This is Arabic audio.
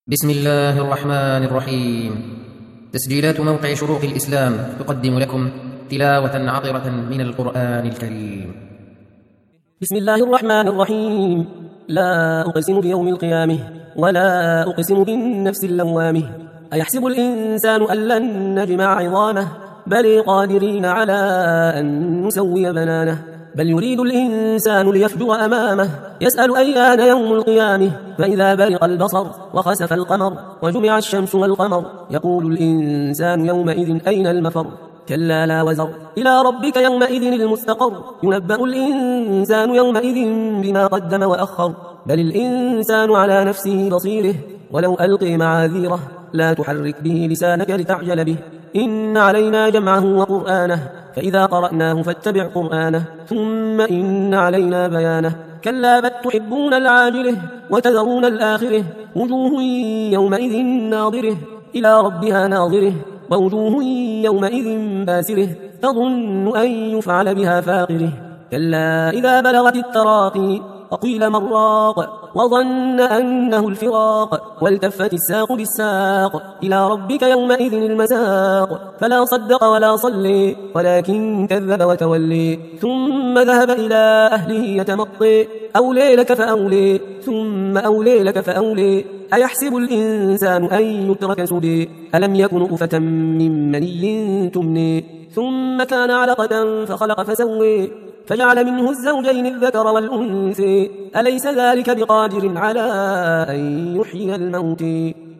بسم الله الرحمن الرحيم. تسجيلات موقع شروق الإسلام تقدم لكم تلاوة عطرة من القرآن الكريم. بسم الله الرحمن الرحيم. لا أقسم بيوم القيامة ولا أقسم بالنفس اللوامة. أيحسب الإنسان أن لن نجمع عظامه بل قادرين على أن نسوي بنانه. بل يريد الإنسان ليفجر أمامه يسأل أيان يوم القيامة. فإذا برق البصر وخسف القمر وجمع الشمس والقمر يقول الإنسان يومئذ أين المفر. كلا لا وزر إلى ربك يومئذ المستقر. ينبأ الإنسان يومئذ بما قدم وأخر. بل الإنسان على نفسه بصيره ولو ألقي معاذيره. لا تحرك به لسانك لتعجل به إن علينا جمعه وقرآنه فإذا قرأناه فاتبع قرآنه ثم إن علينا بيانه. كلا بل تحبون العاجله وتذرون الآخره. وجوه يومئذ ناظره إلى ربها ناظره ووجوه يومئذ باسره تظن أن يفعل بها فاقره. كلا إذا بلغت التراقي وقيل من راق وظن أنه الفراق والتفت الساق بالساق إلى ربك يومئذ المساق. فلا صدق ولا صلي ولكن كذب وتولي ثم ذهب إلى أهله يتمطي. أولي لك فأولي ثم أولي لك فأولي. أيحسب الإنسان أن يترك سدى ألم يكن نطفة من مني تمني ثم كان علقة فخلق فسوي فجعل منه الزوجين الذكر والأنثى. أليس ذلك بقادر على أن يحيي الموتى